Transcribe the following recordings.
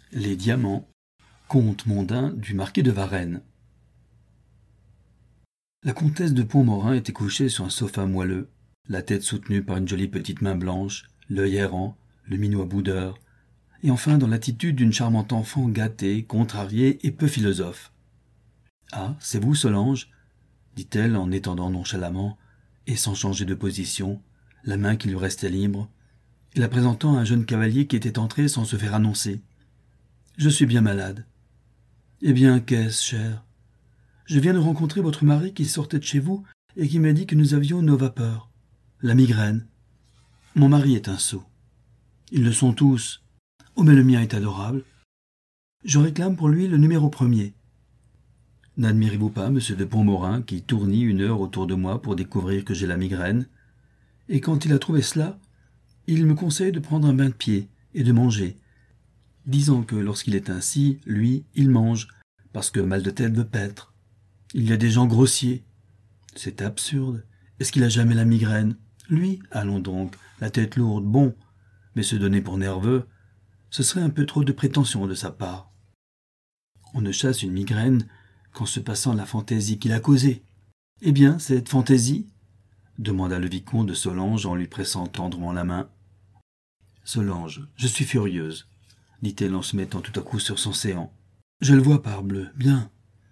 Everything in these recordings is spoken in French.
Les diamants. Conte mondain du marquis de Varennes. La comtesse de Pontmorin était couchée sur un sofa moelleux, la tête soutenue par une jolie petite main blanche, l'œil errant, le minois boudeur, et enfin dans l'attitude d'une charmante enfant gâtée, contrariée et peu philosophe. « Ah, c'est vous, Solange ?» dit-elle en étendant nonchalamment, et sans changer de position, la main qui lui restait libre, et la présentant à un jeune cavalier qui était entré sans se faire annoncer. « Je suis bien malade. »« Eh bien, qu'est-ce, cher ? Je viens de rencontrer votre mari qui sortait de chez vous et qui m'a dit que nous avions nos vapeurs. La migraine. Mon mari est un sot. Ils le sont tous. Oh, mais le mien est adorable. Je réclame pour lui le numéro 1er. N'admirez-vous pas monsieur de Pontmorin qui tournit 1 heure autour de moi pour découvrir que j'ai la migraine? Et quand il a trouvé cela, il me conseille de prendre un bain de pied et de manger, disant que lorsqu'il est ainsi, lui, il mange, parce que mal de tête veut paître. Il y a des gens grossiers. C'est absurde. Est-ce qu'il a jamais la migraine? Lui, allons donc, la tête lourde, bon, mais se donner pour nerveux, ce serait un peu trop de prétention de sa part. On ne chasse une migraine qu'en se passant la fantaisie qu'il a causée. Eh bien, cette fantaisie? Demanda le vicomte de Solange en lui pressant tendrement la main. Solange, je suis furieuse, dit-elle en se mettant tout à coup sur son séant. Je le vois, parbleu, bien.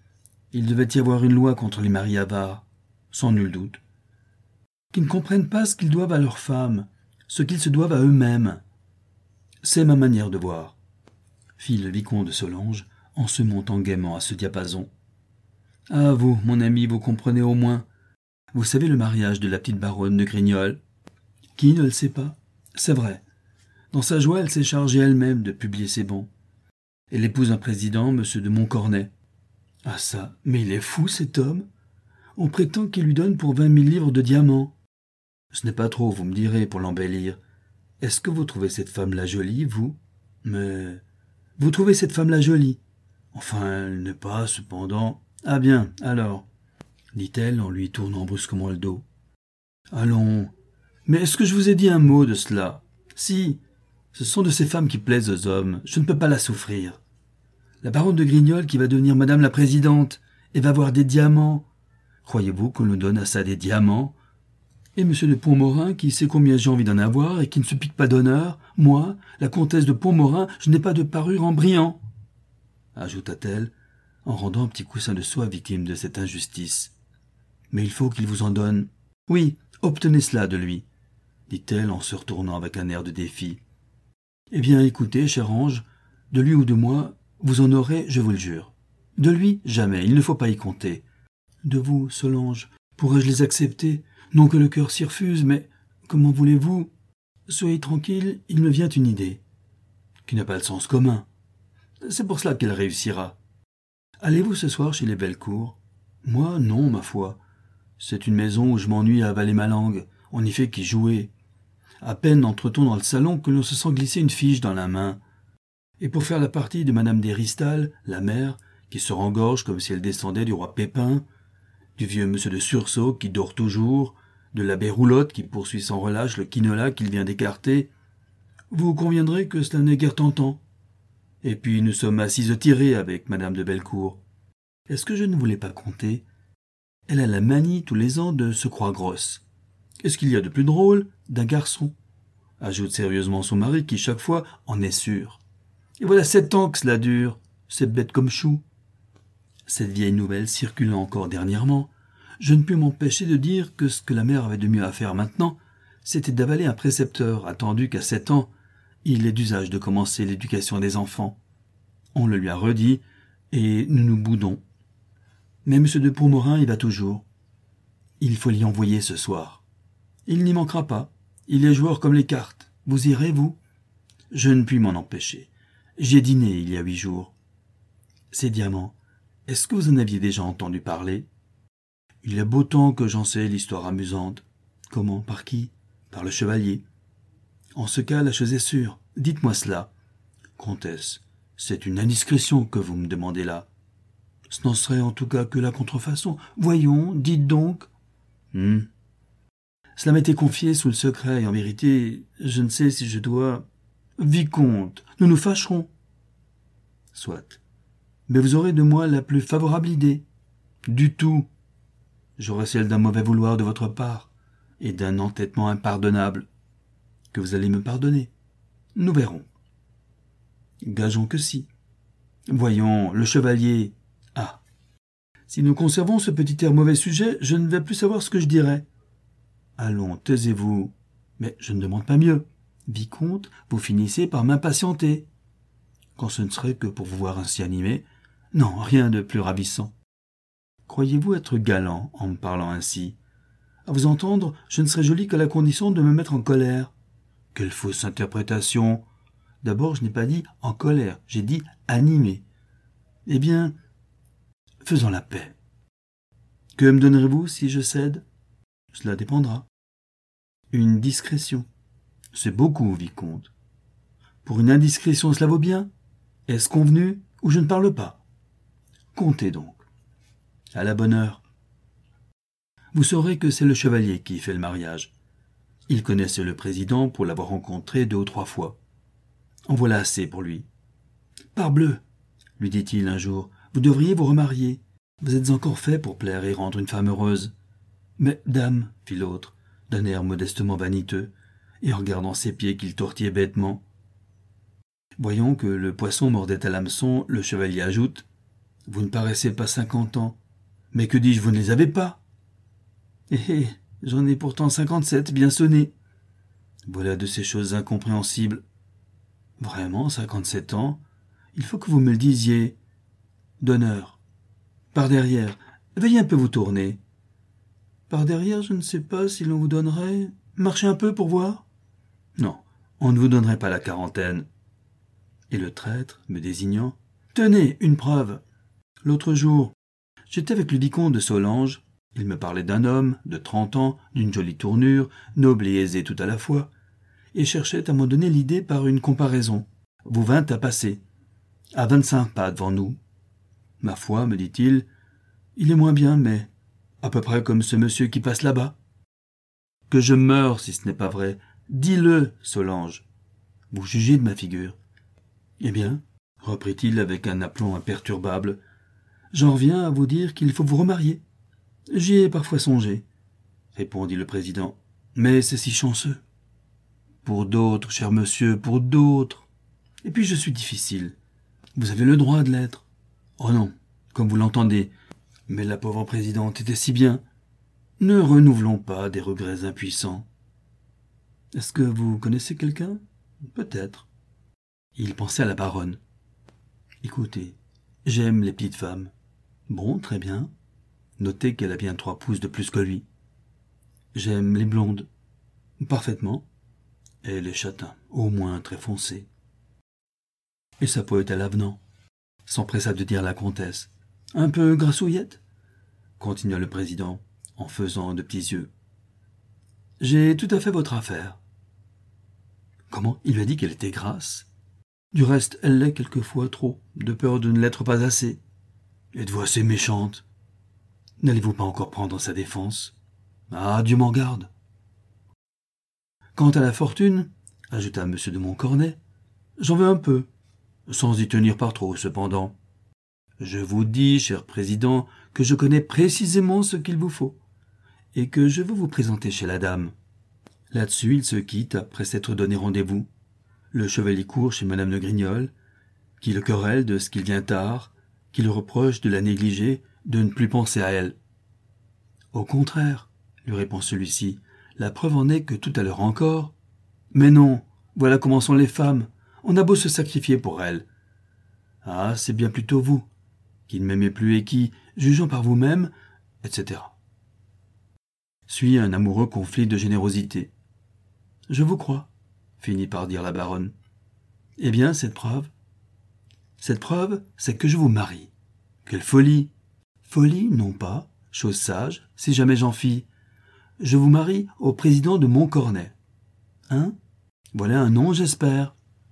Il devait y avoir une loi contre les maris avares, sans nul doute, qui ne comprennent pas ce qu'ils doivent à leurs femmes, ce qu'ils se doivent à eux-mêmes. C'est ma manière de voir, fit le vicomte de Solange, en se montant gaiement à ce diapason. Ah, vous, mon ami, vous comprenez au moins. Vous savez le mariage de la petite baronne de Grignol? Qui ne le sait pas? C'est vrai. Dans sa joie, elle s'est chargée elle-même de publier ses bons. Elle épouse un président, monsieur de Montcornet. Ah ça, mais il est fou cet homme. On prétend qu'il lui donne pour 20 000 livres de diamants. Ce n'est pas trop, vous me direz, pour l'embellir. Est-ce que vous trouvez cette femme-là jolie, vous? Mais vous trouvez cette femme-là jolie? Enfin, elle n'est pas, cependant... Ah bien, alors, dit-elle en lui tournant brusquement le dos. Allons, mais est-ce que je vous ai dit un mot de cela? Si, ce sont de ces femmes qui plaisent aux hommes, je ne peux pas la souffrir. La baronne de Grignol qui va devenir madame la présidente et va avoir des diamants. Croyez-vous qu'on nous donne à ça des diamants? Et monsieur de Pontmorin qui sait combien j'ai envie d'en avoir et qui ne se pique pas d'honneur, moi, la comtesse de Pontmorin, je n'ai pas de parure en brillant, ajouta-t-elle, en rendant un petit coussin de soie victime de cette injustice. Mais il faut qu'il vous en donne. Oui, obtenez cela de lui, dit-elle en se retournant avec un air de défi. Eh bien, écoutez, cher ange, de lui ou de moi, vous en aurez, je vous le jure. De lui, jamais, il ne faut pas y compter. De vous, Solange, pourrais-je les accepter? Non que le cœur s'y refuse, mais comment voulez-vous? Soyez tranquille, il me vient une idée, qui n'a pas le sens commun. C'est pour cela qu'elle réussira. Allez-vous ce soir chez les Bellecourt? Moi, non, ma foi. C'est une maison où je m'ennuie à avaler ma langue. On n'y fait qu'y jouer. À peine entre-t-on dans le salon que l'on se sent glisser une fiche dans la main. Et pour faire la partie de madame d'Héristal, la mère, qui se rengorge comme si elle descendait du roi Pépin, du vieux monsieur de Sursault qui dort toujours, de l'abbé Roulotte qui poursuit sans relâche le quinola qu'il vient d'écarter, vous conviendrez que cela n'est guère tentant. Et puis nous sommes assises au tiré avec madame de Bellecourt. Est-ce que je ne voulais pas compter? Elle a la manie tous les ans de se croire grosse. Qu'est-ce qu'il y a de plus drôle d'un garçon? Ajoute sérieusement son mari qui chaque fois en est sûr. Et voilà 7 ans que cela dure, c'est bête comme chou. Cette vieille nouvelle circulant encore dernièrement, je ne pus m'empêcher de dire que ce que la mère avait de mieux à faire maintenant, c'était d'avaler un précepteur, attendu qu'à 7 ans, il est d'usage de commencer l'éducation des enfants. On le lui a redit, et nous nous boudons. Mais M. de Pontmorin y va toujours. Il faut l'y envoyer ce soir. Il n'y manquera pas. Il est joueur comme les cartes. Vous irez, vous? Je ne puis m'en empêcher. J'y ai dîné il y a 8 jours. Ces diamants, est-ce que vous en aviez déjà entendu parler? Il y a beau temps que j'en sais l'histoire amusante. Comment? Par qui? Par le chevalier. En ce cas, la chose est sûre. Dites-moi cela. Comtesse, c'est une indiscrétion que vous me demandez là. Ce n'en serait en tout cas que la contrefaçon. Voyons, dites donc. Cela m'était confié sous le secret, et en vérité, je ne sais si je dois... Vicomte, nous nous fâcherons. Soit. Mais vous aurez de moi la plus favorable idée. Du tout. J'aurai celle d'un mauvais vouloir de votre part, et d'un entêtement impardonnable, que vous allez me pardonner. Nous verrons. Gageons que si. Voyons, le chevalier... Ah. Si nous conservons ce petit air mauvais sujet, je ne vais plus savoir ce que je dirai. Allons, taisez-vous. Mais je ne demande pas mieux. Vicomte, vous finissez par m'impatienter. Quand ce ne serait que pour vous voir ainsi animé, non, rien de plus ravissant. Croyez-vous être galant en me parlant ainsi? À vous entendre, je ne serais jolie qu'à la condition de me mettre en colère. Quelle fausse interprétation! D'abord, je n'ai pas dit en colère, j'ai dit animé. Eh bien, faisons la paix. Que me donnerez-vous si je cède? Cela dépendra. Une discrétion. C'est beaucoup, vicomte. Pour une indiscrétion, cela vaut bien? Est-ce convenu ou je ne parle pas? Comptez donc. À la bonne heure. Vous saurez que c'est le chevalier qui fait le mariage. Il connaissait le président pour l'avoir rencontré 2 ou 3 fois. En voilà assez pour lui. Parbleu, lui dit-il un jour, vous devriez vous remarier. Vous êtes encore fait pour plaire et rendre une femme heureuse. Mais, dame, fit l'autre, d'un air modestement vaniteux, et en regardant ses pieds qu'il tortillait bêtement. Voyant que le poisson mordait à l'hameçon, le chevalier ajoute « Vous ne paraissez pas 50 ans. Mais que dis-je, vous ne les avez pas ?»« Eh, j'en ai pourtant 57, bien sonné. » Voilà de ces choses incompréhensibles. Vraiment, 57 ans? Il faut que vous me le disiez. D'honneur. Par derrière. Veuillez un peu vous tourner. Par derrière, je ne sais pas si l'on vous donnerait... Marchez un peu pour voir. Non, on ne vous donnerait pas la quarantaine. Et le traître, me désignant, tenez, une preuve. L'autre jour, j'étais avec le vicomte de Solange. Il me parlait d'un homme de 30 ans, d'une jolie tournure, noble et aisé tout à la fois, et cherchait à m'en donner l'idée par une comparaison. Vous vîntes à passer, à 25 pas devant nous. Ma foi, me dit-il, il est moins bien, mais à peu près comme ce monsieur qui passe là-bas. Que je meure si ce n'est pas vrai. Dis-le, Solange. Vous jugez de ma figure. Eh bien, reprit-il avec un aplomb imperturbable, j'en reviens à vous dire qu'il faut vous remarier. J'y ai parfois songé, répondit le président, mais c'est si chanceux. Pour d'autres, cher monsieur, pour d'autres. Et puis je suis difficile. Vous avez le droit de l'être. Oh non, comme vous l'entendez. Mais la pauvre présidente était si bien. Ne renouvelons pas des regrets impuissants. Est-ce que vous connaissez quelqu'un? Peut-être. Il pensait à la baronne. Écoutez, j'aime les petites femmes. Bon, très bien. Notez qu'elle a bien 3 pouces de plus que lui. J'aime les blondes. Parfaitement. Et les châtains, au moins très foncés. Et sa peau est-elle avenant? S'empressa de dire la comtesse. Un peu grassouillette? Continua le président, en faisant de petits yeux. J'ai tout à fait votre affaire. Comment? Il lui a dit qu'elle était grasse? Du reste, elle l'est quelquefois trop, de peur de ne l'être pas assez. Êtes-vous assez méchante? N'allez-vous pas encore prendre sa défense? Ah, Dieu m'en garde. Quant à la fortune, ajouta M. de Montcornet, j'en veux un peu, sans y tenir par trop, cependant. Je vous dis, cher président, que je connais précisément ce qu'il vous faut, et que je veux vous présenter chez la dame. Là-dessus, il se quitte après s'être donné rendez-vous. Le chevalier court chez madame de Grignol, qui le querelle de ce qu'il vient tard, qui le reproche de la négliger, de ne plus penser à elle. Au contraire, lui répond celui-ci, la preuve en est que tout à l'heure encore. Mais non, voilà comment sont les femmes, on a beau se sacrifier pour elles. Ah, c'est bien plutôt vous, qui ne m'aimez plus et qui, jugeant par vous-même, etc. Suit un amoureux conflit de générosité. Je vous crois, finit par dire la baronne. Eh bien, cette preuve? Cette preuve, c'est que je vous marie. Quelle folie! Folie, non pas, chose sage, si jamais j'en fis. Je vous marie au président de Montcornet. Hein? Voilà un nom, j'espère.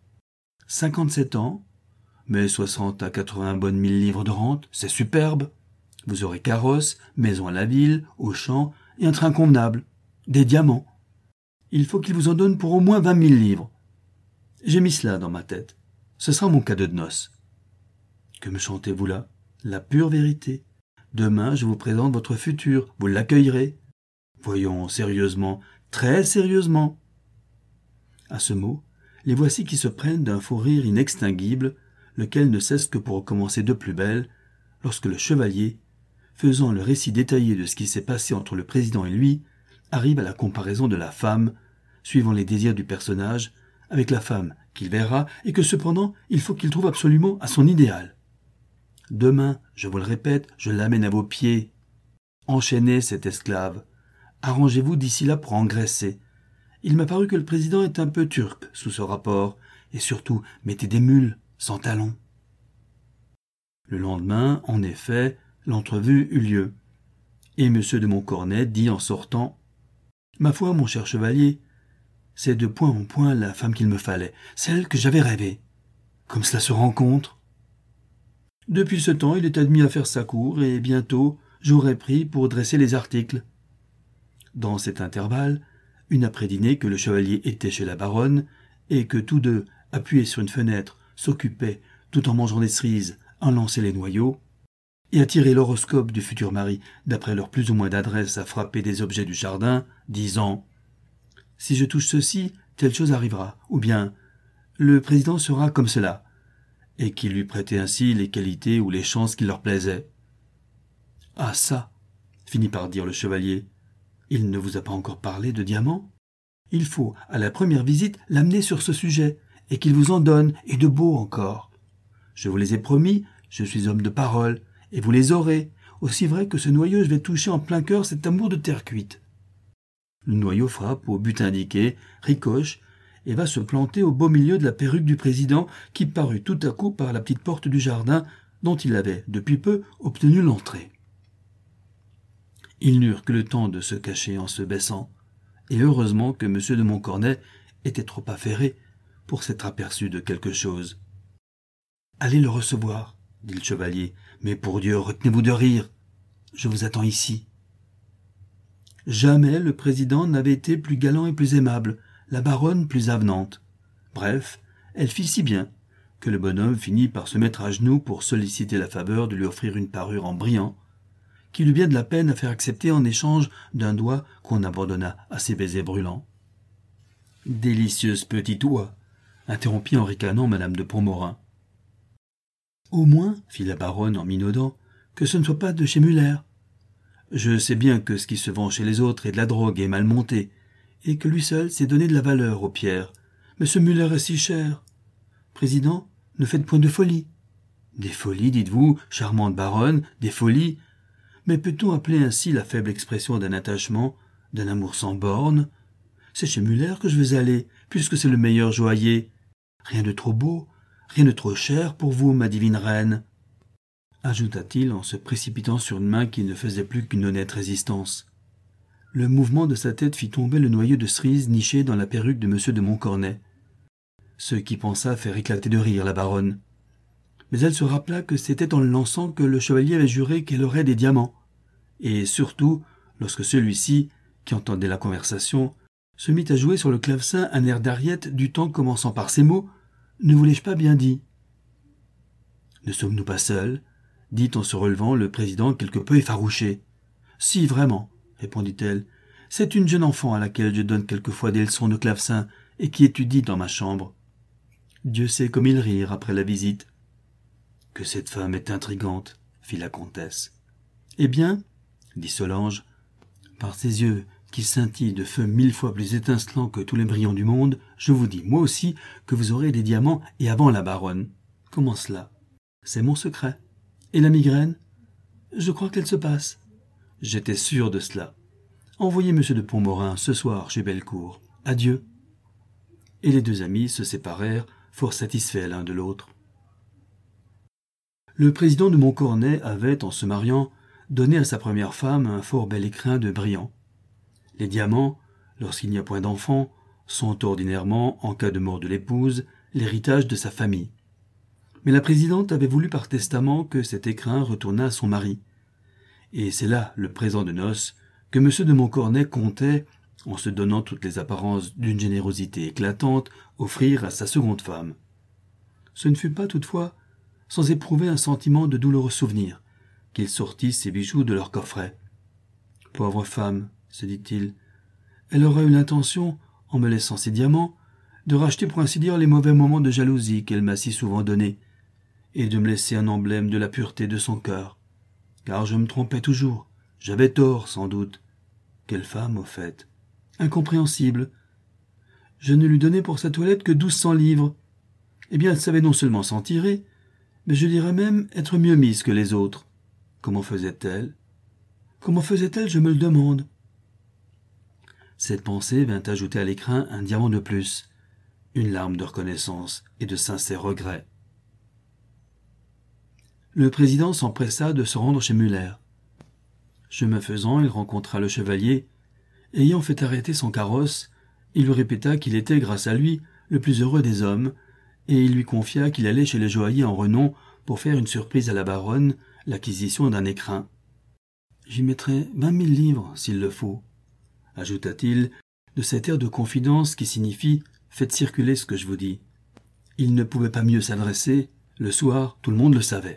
57 ans, mais 60 à 80 bonnes 1000 livres de rente, c'est superbe. Vous aurez carrosse, maison à la ville, au champ, et un train convenable. Des diamants. Il faut qu'il vous en donne pour au moins 20 000 livres. J'ai mis cela dans ma tête. Ce sera mon cadeau de noces. Que me chantez-vous là? La pure vérité. Demain, je vous présente votre futur, vous l'accueillerez. Voyons, sérieusement, très sérieusement. » À ce mot, les voici qui se prennent d'un fou rire inextinguible, lequel ne cesse que pour recommencer de plus belle, lorsque le chevalier, faisant le récit détaillé de ce qui s'est passé entre le président et lui, arrive à la comparaison de la femme, suivant les désirs du personnage, avec la femme qu'il verra et que cependant il faut qu'il trouve absolument à son idéal. Demain, je vous le répète, je l'amène à vos pieds. Enchaînez cet esclave. Arrangez-vous d'ici là pour engraisser. Il m'a paru que le président est un peu turc sous ce rapport, et surtout mettez des mules, sans talons. Le lendemain, en effet, l'entrevue eut lieu, et M. de Montcornet dit en sortant « Ma foi, mon cher chevalier, c'est de point en point la femme qu'il me fallait, celle que j'avais rêvée. Comme cela se rencontre. » Depuis ce temps, il est admis à faire sa cour, et bientôt, jour est pris pour dresser les articles. Dans cet intervalle, une après-dînée que le chevalier était chez la baronne, et que tous deux, appuyés sur une fenêtre, s'occupaient, tout en mangeant des cerises, à lancer les noyaux, et à tirer l'horoscope du futur mari, d'après leur plus ou moins d'adresse à frapper des objets du jardin, disant « Si je touche ceci, telle chose arrivera », ou bien « Le président sera comme cela », et qui lui prêtait ainsi les qualités ou les chances qui leur plaisaient. « Ah ça !» finit par dire le chevalier. « Il ne vous a pas encore parlé de diamants ? Il faut, à la première visite, l'amener sur ce sujet, et qu'il vous en donne, et de beaux encore. Je vous les ai promis, je suis homme de parole, et vous les aurez, aussi vrai que ce noyau je vais toucher en plein cœur cet amour de terre cuite. » Le noyau frappe au but indiqué, ricoche, et va se planter au beau milieu de la perruque du président, qui parut tout à coup par la petite porte du jardin, dont il avait, depuis peu, obtenu l'entrée. Ils n'eurent que le temps de se cacher en se baissant, et heureusement que M. de Montcornet était trop affairé pour s'être aperçu de quelque chose. « Allez le recevoir, » dit le chevalier, « mais pour Dieu, retenez-vous de rire. Je vous attends ici. » Jamais le président n'avait été plus galant et plus aimable, la baronne plus avenante. Bref, elle fit si bien que le bonhomme finit par se mettre à genoux pour solliciter la faveur de lui offrir une parure en brillant, qu'il eut bien de la peine à faire accepter en échange d'un doigt qu'on abandonna à ses baisers brûlants. « Délicieuse petite oie !» interrompit en ricanant madame de Pontmorin. « Au moins, fit la baronne en minaudant, que ce ne soit pas de chez Muller. Je sais bien que ce qui se vend chez les autres est de la drogue et mal monté, et que lui seul s'est donné de la valeur aux pierres. Mais ce Muller est si cher. Président, ne faites point de folie. »« Des folies, dites-vous, charmante baronne, des folies. Mais peut-on appeler ainsi la faible expression d'un attachement, d'un amour sans bornes? C'est chez Muller que je vais aller, puisque c'est le meilleur joaillier. Rien de trop beau, rien de trop cher pour vous, ma divine reine, » ajouta-t-il en se précipitant sur une main qui ne faisait plus qu'une honnête résistance. Le mouvement de sa tête fit tomber le noyau de cerise niché dans la perruque de M. de Montcornet, ce qui pensa faire éclater de rire la baronne. Mais elle se rappela que c'était en le lançant que le chevalier avait juré qu'elle aurait des diamants, et surtout lorsque celui-ci, qui entendait la conversation, se mit à jouer sur le clavecin un air d'Ariette du temps commençant par ces mots « Ne vous l'ai-je pas bien dit ?»« Ne sommes-nous pas seuls ?» dit en se relevant le président quelque peu effarouché. « Si, vraiment, » répondit-elle, « c'est une jeune enfant à laquelle je donne quelquefois des leçons de clavecin et qui étudie dans ma chambre. » Dieu sait comme ils rirent après la visite. « Que cette femme est intrigante, » fit la comtesse. « Eh bien, » dit Solange, « par ses yeux qui scintillent de feu 1000 fois plus étincelants que tous les brillants du monde, je vous dis, moi aussi, que vous aurez des diamants et avant la baronne. Comment cela? C'est mon secret. Et la migraine? Je crois qu'elle se passe. J'étais sûr de cela. Envoyez M. de Pontmorin ce soir chez Bellecour. Adieu. » Et les deux amis se séparèrent, fort satisfaits l'un de l'autre. Le président de Montcornet avait, en se mariant, donné à sa première femme un fort bel écrin de brillant. Les diamants, lorsqu'il n'y a point d'enfants, sont ordinairement, en cas de mort de l'épouse, l'héritage de sa famille. Mais la présidente avait voulu par testament que cet écrin retournât à son mari. Et c'est là le présent de noces que M. de Montcornet comptait, en se donnant toutes les apparences d'une générosité éclatante, offrir à sa seconde femme. Ce ne fut pas toutefois sans éprouver un sentiment de douloureux souvenir, qu'il sortit ses bijoux de leur coffret. « Pauvre femme, se dit-il, elle aura eu l'intention, en me laissant ses diamants, de racheter pour ainsi dire les mauvais moments de jalousie qu'elle m'a si souvent donnés, et de me laisser un emblème de la pureté de son cœur. Car je me trompais toujours, j'avais tort sans doute. Quelle femme, au fait. Incompréhensible. Je ne lui donnais pour sa toilette que 1200 livres. Eh bien, elle savait non seulement s'en tirer, mais je dirais même être mieux mise que les autres. Comment faisait-elle? Comment faisait-elle, je me le demande. Cette pensée vint ajouter à l'écrin un diamant de plus, une larme de reconnaissance et de sincère regret. Le président s'empressa de se rendre chez Muller. Chemin faisant, il rencontra le chevalier. Ayant fait arrêter son carrosse, il lui répéta qu'il était, grâce à lui, le plus heureux des hommes, et il lui confia qu'il allait chez le joaillier en renom pour faire une surprise à la baronne, l'acquisition d'un écrin. « J'y mettrai 20 000 livres, s'il le faut », ajouta-t-il, de cet air de confidence qui signifie « faites circuler ce que je vous dis ». Il ne pouvait pas mieux s'adresser, le soir, tout le monde le savait.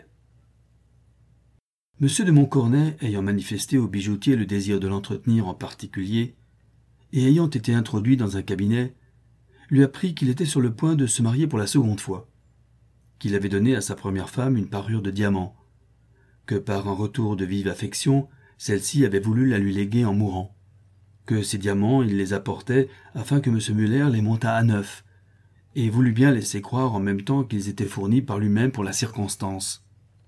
M. de Montcornet, ayant manifesté au bijoutier le désir de l'entretenir en particulier, et ayant été introduit dans un cabinet, lui apprit qu'il était sur le point de se marier pour la seconde fois, qu'il avait donné à sa première femme une parure de diamants, que par un retour de vive affection, celle-ci avait voulu la lui léguer en mourant, que ces diamants il les apportait afin que M. Muller les montât à neuf, et voulut bien laisser croire en même temps qu'ils étaient fournis par lui-même pour la circonstance.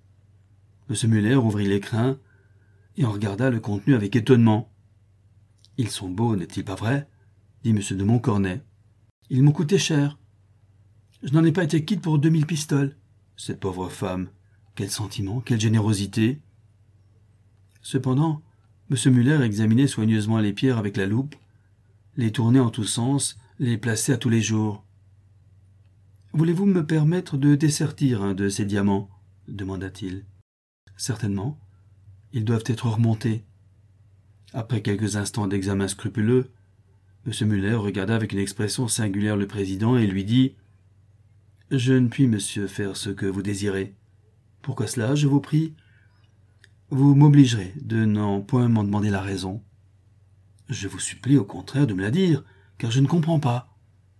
M. Muller ouvrit l'écrin et en regarda le contenu avec étonnement. « Ils sont beaux, n'est-il pas vrai ?» dit M. de Montcornet. « Ils m'ont coûté cher. Je n'en ai pas été quitte pour 2000 pistoles. Cette pauvre femme, quel sentiment, quelle générosité !» Cependant, M. Muller examinait soigneusement les pierres avec la loupe, les tournait en tous sens, les plaçait à tous les jours. « Voulez-vous me permettre de dessertir un de ces diamants ?» demanda-t-il. « Certainement. Ils doivent être remontés. » Après quelques instants d'examen scrupuleux, M. Muller regarda avec une expression singulière le président et lui dit « Je ne puis, monsieur, faire ce que vous désirez. Pourquoi cela, je vous prie ? Vous m'obligerez de n'en point m'en demander la raison. Je vous supplie au contraire de me la dire, car je ne comprends pas.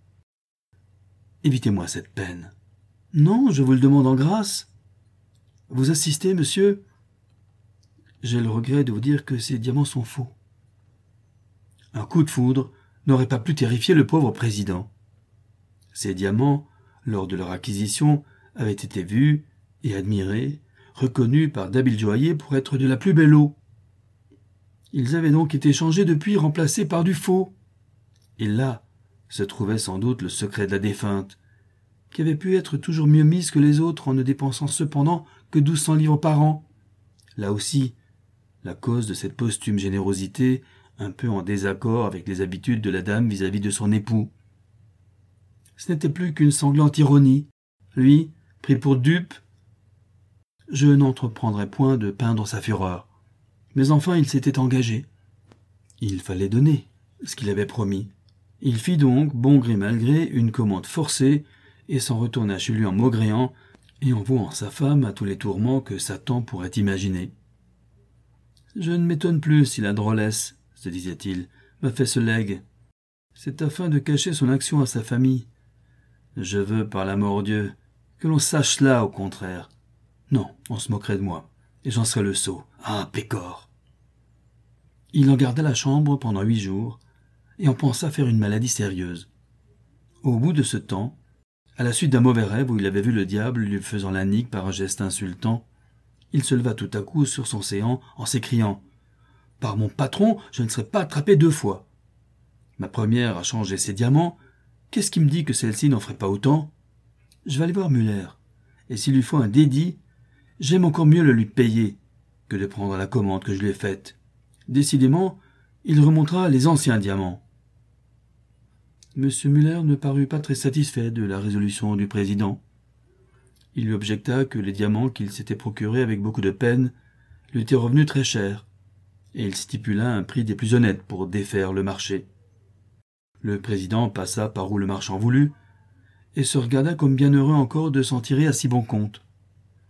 Évitez-moi cette peine. Non, je vous le demande en grâce. Vous assistez, monsieur ? J'ai le regret de vous dire que ces diamants sont faux. » Un coup de foudre n'aurait pas pu terrifier le pauvre président. Ces diamants, lors de leur acquisition, avaient été vus et admirés, reconnus par d'habiles joailliers pour être de la plus belle eau. Ils avaient donc été changés depuis, remplacés par du faux. Et là se trouvait sans doute le secret de la défunte, qui avait pu être toujours mieux mise que les autres en ne dépensant cependant que 1200 livres par an. Là aussi, la cause de cette posthume générosité, un peu en désaccord avec les habitudes de la dame vis-à-vis de son époux. Ce n'était plus qu'une sanglante ironie. Lui, pris pour dupe, je n'entreprendrai point de peindre sa fureur. Mais enfin, il s'était engagé. Il fallait donner ce qu'il avait promis. Il fit donc, bon gré mal gré, une commande forcée et s'en retourna chez lui en maugréant et en vouant sa femme à tous les tourments que Satan pourrait imaginer. « Je ne m'étonne plus si la drôlesse, se disait-il, m'a fait ce legs. C'est afin de cacher son action à sa famille. Je veux, par la mort Dieu, que l'on sache cela, au contraire. Non, on se moquerait de moi, et j'en serais le sot. Ah, pécore !» Il en garda la chambre pendant 8 jours, et en pensa faire une maladie sérieuse. Au bout de ce temps, à la suite d'un mauvais rêve où il avait vu le diable lui faisant la nique par un geste insultant, il se leva tout à coup sur son séant en s'écriant « Par mon patron, je ne serai pas attrapé 2 fois. Ma première a changé ses diamants. Qu'est-ce qui me dit que celle-ci n'en ferait pas autant? Je vais aller voir Muller, et s'il lui faut un dédit, j'aime encore mieux le lui payer que de prendre la commande que je lui ai faite. Décidément, il remontera les anciens diamants. » M. Muller ne parut pas très satisfait de la résolution du président. Il lui objecta que les diamants qu'il s'était procurés avec beaucoup de peine lui étaient revenus très cher, et il stipula un prix des plus honnêtes pour défaire le marché. Le président passa par où le marchand voulut, et se regarda comme bien heureux encore de s'en tirer à si bon compte.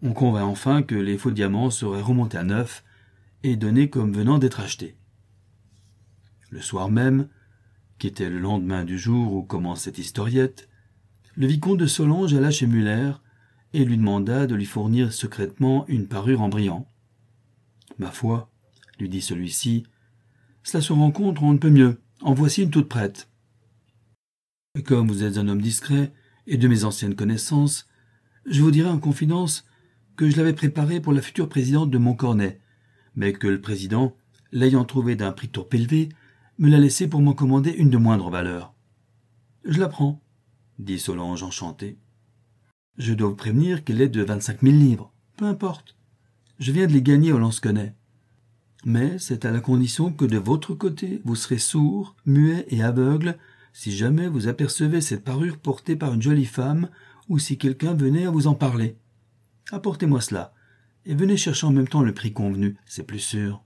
On convint enfin que les faux diamants seraient remontés à neuf et donnés comme venant d'être achetés. Le soir même, qui était le lendemain du jour où commence cette historiette, le vicomte de Solange alla chez Muller et lui demanda de lui fournir secrètement une parure en brillant. « Ma foi, lui dit celui-ci, cela se rencontre, on ne peut mieux. En voici une toute prête. Et comme vous êtes un homme discret et de mes anciennes connaissances, je vous dirai en confidence que je l'avais préparée pour la future présidente de Montcornet, mais que le président, l'ayant trouvée d'un prix trop élevé, me l'a laissée pour m'en commander une de moindre valeur. Je la prends, dit Solange enchantée. Je dois vous prévenir qu'elle est de 25 000 livres. Peu importe. Je viens de les gagner au lansquenet. Mais c'est à la condition que de votre côté, vous serez sourd, muet et aveugle si jamais vous apercevez cette parure portée par une jolie femme ou si quelqu'un venait à vous en parler. Apportez-moi cela, et venez chercher en même temps le prix convenu, c'est plus sûr.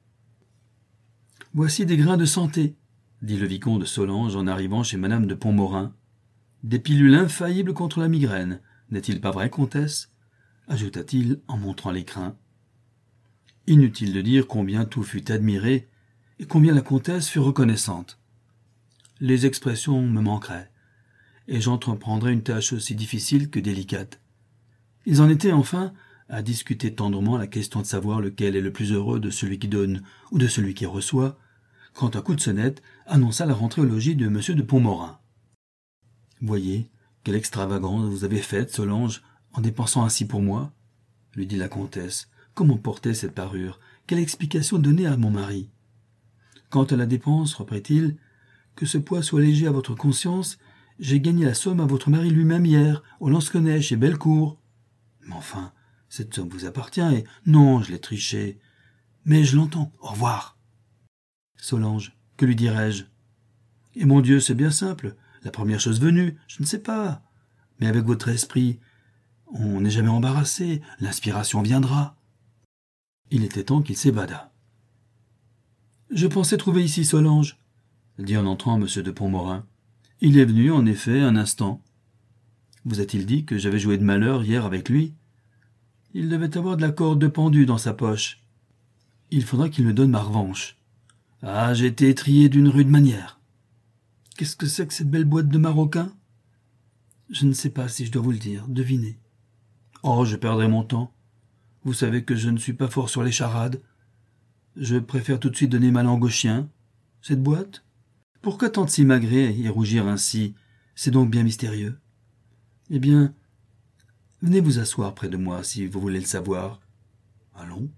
Voici des grains de santé, dit le vicomte de Solange en arrivant chez madame de Pontmorin. Des pilules infaillibles contre la migraine, n'est-il pas vrai, comtesse? Ajouta-t-il en montrant l'écrin. Inutile de dire combien tout fut admiré et combien la comtesse fut reconnaissante. Les expressions me manqueraient, et j'entreprendrais une tâche aussi difficile que délicate. Ils en étaient enfin à discuter tendrement la question de savoir lequel est le plus heureux de celui qui donne ou de celui qui reçoit, quand un coup de sonnette annonça la rentrée au logis de M. de Pontmorin. « Voyez, quelle extravagance vous avez faite, Solange, en dépensant ainsi pour moi, lui dit la comtesse. Comment porter cette parure? Quelle explication donner à mon mari? Quant à la dépense, reprit-il, que ce poids soit léger à votre conscience, j'ai gagné la somme à votre mari lui-même hier, au lansquenet, chez Bellecour. Mais enfin, cette somme vous appartient et... Non, je l'ai trichée. Mais je l'entends. Au revoir. Solange, que lui dirais-je? Et mon Dieu, c'est bien simple. La première chose venue, je ne sais pas. Mais avec votre esprit, on n'est jamais embarrassé. L'inspiration viendra. Il était temps qu'il s'évada. « Je pensais trouver ici Solange, » dit en entrant M. de Pontmorin. « Il est venu, en effet, un instant. Vous a-t-il dit que j'avais joué de malheur hier avec lui? Il devait avoir de la corde de pendu dans sa poche. Il faudra qu'il me donne ma revanche. Ah, j'ai été étrillé d'une rude manière. Qu'est-ce que c'est que cette belle boîte de maroquin? Je ne sais pas si je dois vous le dire, devinez. Oh, je perdrai mon temps. Vous savez que je ne suis pas fort sur les charades. Je préfère tout de suite donner ma langue au chien. Cette boîte? Pourquoi tant de s'imagrer et rougir ainsi? C'est donc bien mystérieux. Eh bien, venez vous asseoir près de moi si vous voulez le savoir. Allons.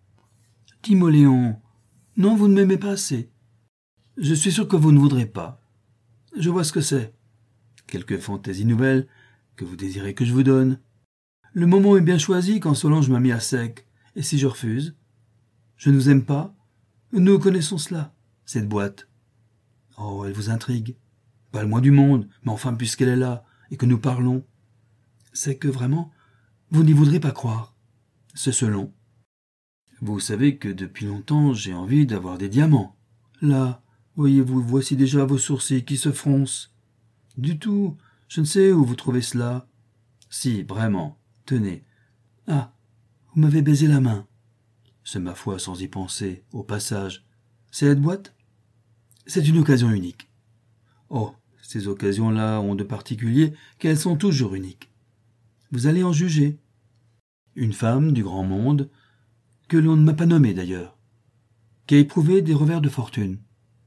Timoléon, non, vous ne m'aimez pas assez. Je suis sûr que vous ne voudrez pas. Je vois ce que c'est. Quelques fantaisies nouvelles que vous désirez que je vous donne. Le moment est bien choisi quand Solange m'a mis à sec. Et si je refuse? Je ne vous aime pas? Nous connaissons cela, cette boîte. Oh, elle vous intrigue. Pas le moins du monde, mais enfin, puisqu'elle est là, et que nous parlons, c'est que vraiment, vous n'y voudrez pas croire. C'est selon. Vous savez que depuis longtemps, j'ai envie d'avoir des diamants. Là, voyez-vous, voici déjà vos sourcils qui se froncent. Du tout, je ne sais où vous trouvez cela. Si, vraiment. Tenez. Ah, vous m'avez baisé la main. C'est ma foi sans y penser, au passage. C'est cette boîte? C'est une occasion unique. Oh, ces occasions-là ont de particulier qu'elles sont toujours uniques. Vous allez en juger. Une femme du grand monde, que l'on ne m'a pas nommée d'ailleurs, qui a éprouvé des revers de fortune.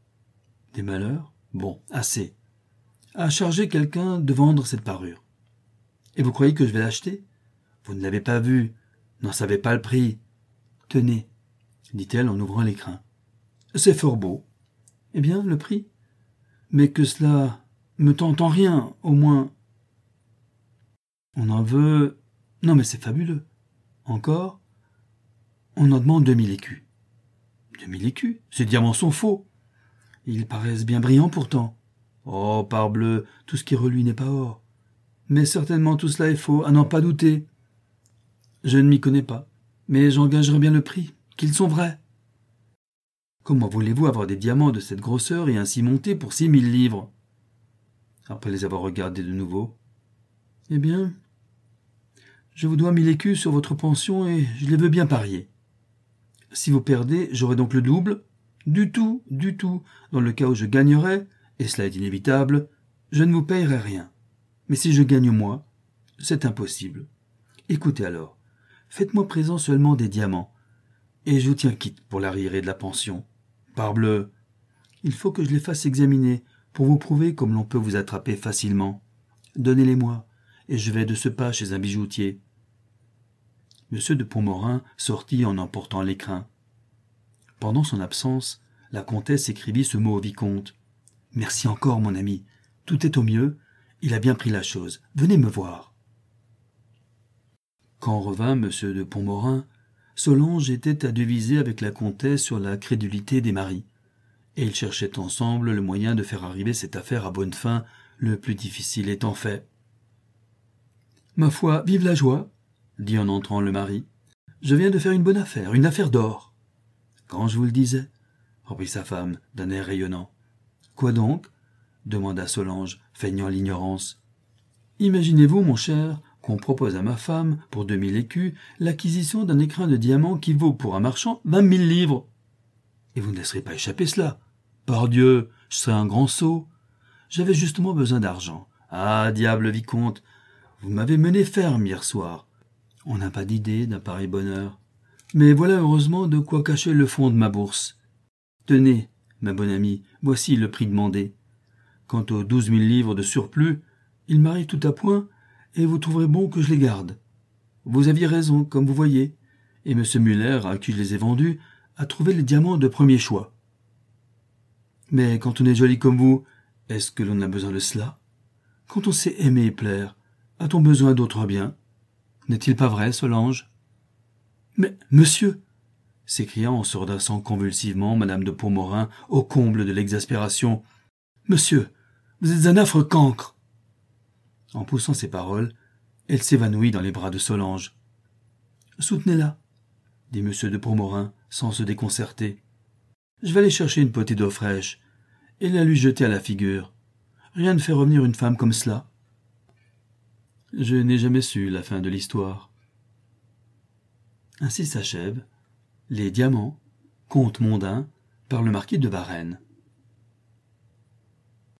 Des malheurs? Bon, assez. A chargé quelqu'un de vendre cette parure. Et vous croyez que je vais l'acheter? Vous ne l'avez pas vue, n'en savez pas le prix. Tenez, dit-elle en ouvrant l'écrin. C'est fort beau. Eh bien, le prix? Mais que cela me tente en rien, au moins. On en veut... Non, mais c'est fabuleux. Encore? On en demande 2000 écus. 2000 écus? Ces diamants sont faux. Ils paraissent bien brillants pourtant. Oh, parbleu, tout ce qui reluit n'est pas or. Mais certainement tout cela est faux, à n'en pas douter. Je ne m'y connais pas, mais j'engagerai bien le prix, qu'ils sont vrais. Comment voulez-vous avoir des diamants de cette grosseur et ainsi monter pour 6000 livres? Après les avoir regardés de nouveau. Eh bien, Je vous dois 1000 écus sur votre pension et je les veux bien parier. Si vous perdez, j'aurai donc le double? Du tout, du tout. Dans le cas où je gagnerais, et cela est inévitable, je ne vous payerai rien. Mais si je gagne moi, c'est impossible. Écoutez alors, faites-moi présent seulement des diamants, et je vous tiens quitte pour l'arriéré de la pension. Parbleu, il faut que je les fasse examiner pour vous prouver comme l'on peut vous attraper facilement. Donnez-les-moi, et je vais de ce pas chez un bijoutier. M. de Pontmorin sortit en emportant l'écrin. Pendant son absence, la comtesse écrivit ce mot au vicomte. « Merci encore, mon ami. Tout est au mieux. Il a bien pris la chose. Venez me voir. » Quand revint M. de Pontmorin, Solange était à deviser avec la comtesse sur la crédulité des maris, et ils cherchaient ensemble le moyen de faire arriver cette affaire à bonne fin, le plus difficile étant fait. « Ma foi, vive la joie !» dit en entrant le mari. « Je viens de faire une bonne affaire, une affaire d'or. »« Quand je vous le disais, » reprit sa femme d'un air rayonnant. « Quoi donc ?» demanda Solange, feignant l'ignorance. « Imaginez-vous, mon cher, qu'on propose à ma femme, pour 2000 écus, l'acquisition d'un écrin de diamants qui vaut pour un marchand 20 000 livres. Et vous ne laisserez pas échapper cela. Pardieu, je serais un grand sot. J'avais justement besoin d'argent. Ah, diable vicomte, vous m'avez mené ferme hier soir. On n'a pas d'idée d'un pareil bonheur. Mais voilà heureusement de quoi cacher le fond de ma bourse. Tenez, ma bonne amie, voici le prix demandé. Quant aux 12 000 livres de surplus, il m'arrive tout à point, et vous trouverez bon que je les garde. Vous aviez raison, comme vous voyez, et M. Muller, à qui je les ai vendus, a trouvé les diamants de premier choix. Mais quand on est joli comme vous, est-ce que l'on a besoin de cela? Quand on sait aimer et plaire, a-t-on besoin d'autres biens? N'est-il pas vrai, Solange? Mais, monsieur, s'écria en se redressant convulsivement madame de Pontmorin au comble de l'exaspération, monsieur, vous êtes un affreux cancre. En poussant ces paroles, elle s'évanouit dans les bras de Solange. Soutenez-la, dit M. de Pontmorin sans se déconcerter. Je vais aller chercher une potée d'eau fraîche et la lui jeter à la figure. Rien ne fait revenir une femme comme cela. Je n'ai jamais su la fin de l'histoire. Ainsi s'achève Les Diamants, conte mondain, par le marquis de Varenne.